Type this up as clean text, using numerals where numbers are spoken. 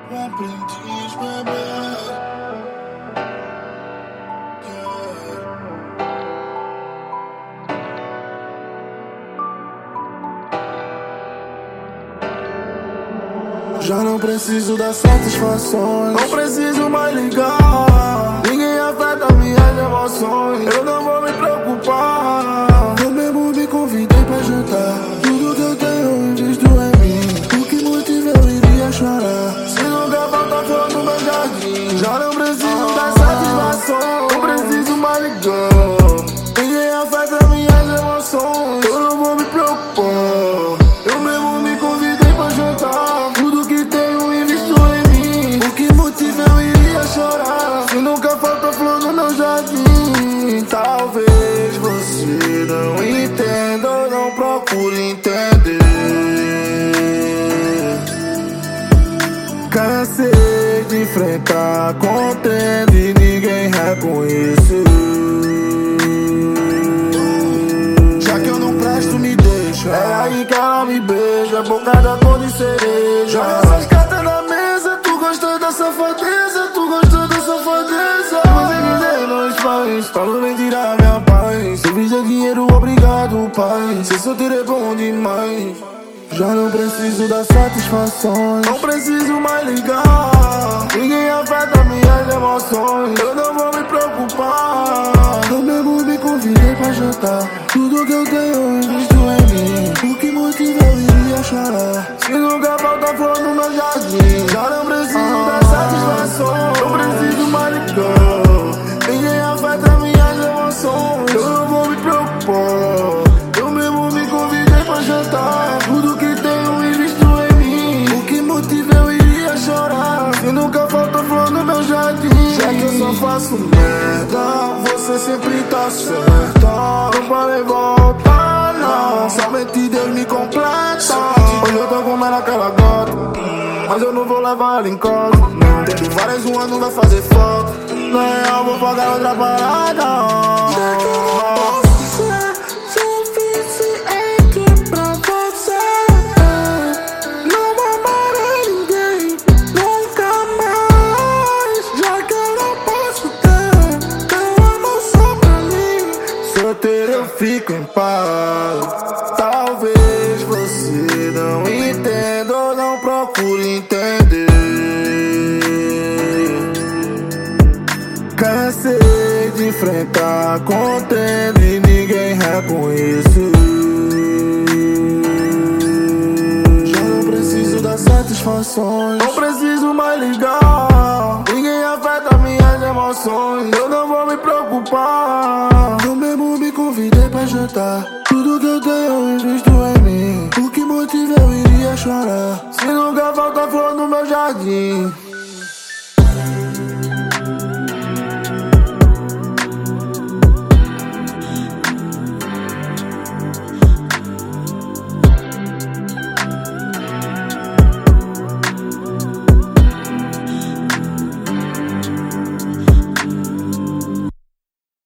Aprendiz, bebê. Já não preciso dar satisfações, não preciso mais ligar. Ninguém afeta minhas emoções, eu não vou me preocupar. Eu mesmo me convidei pra jantar. Tudo que eu tenho invisto em mim. O que motiva eu iria chorar se nunca falta flor no meu jardim. Já não preciso dar satisfações, não preciso mais ligar. Ninguém afeta minhas emoções, eu não vou me preocupar. Eu mesmo me convidei pra jantar. Tudo que tenho invisto em mim. O que motiva eu iria chorar se nunca falta flor no meu jardim. Talvez você não entenda ou não procure entender. Cansei de enfrentar contendo e ninguém reconhece. Já que eu não presto, me deixa. É aí que ela me beija, boca da cor de cereja. Joga essas cartas na mesa, tu gosta da safadeza, tu gosta da safadeza. Se você quiser, nós faz, só não vem tirar minha paz. Se fizer dinheiro, obrigado, pai. Ser solteiro é bom demais. Já não preciso dar satisfações, não preciso mais ligar. Ninguém afeta minhas emoções, eu não vou me preocupar. Eu mesmo me convidei pra jantar. Tudo que eu tenho invisto em mim. O que motiva eu iria chorar se nunca falta flor no meu jardim. Já não preciso dar satisfações, não preciso mais ligar. Ninguém afeta minhas emoções, eu não vou me preocupar. Eu mesmo me convidei pra jantar. Tudo que tenho invisto em mim. O que motiva eu iria chorar se nunca falta flor no meu jardim. Já que eu só faço merda, você sempre tá certa. Não falei volta, não. Somente Deus me completa. Hoje eu tô comendo aquela gota, mas eu não vou levar ela em casa. Tendo várias, uma não vai fazer falta. Na real, vou pagar outra parada. Já que eu não posso ser suficiente pra você, não amarei ninguém nunca mais. Já que eu não posso ter teu amor só pra mim, solteiro eu fico em paz. Talvez você não entenda ou não procure entender. Cansei de enfrentar contendo e ninguém reconhece. Já não preciso dar satisfações, não preciso mais ligar. Ninguém afeta minhas emoções, eu não vou me preocupar. Eu mesmo me convidei pra jantar. Tudo que eu tenho invisto em mim. O que motiva eu iria chorar se nunca falta flor no meu jardim.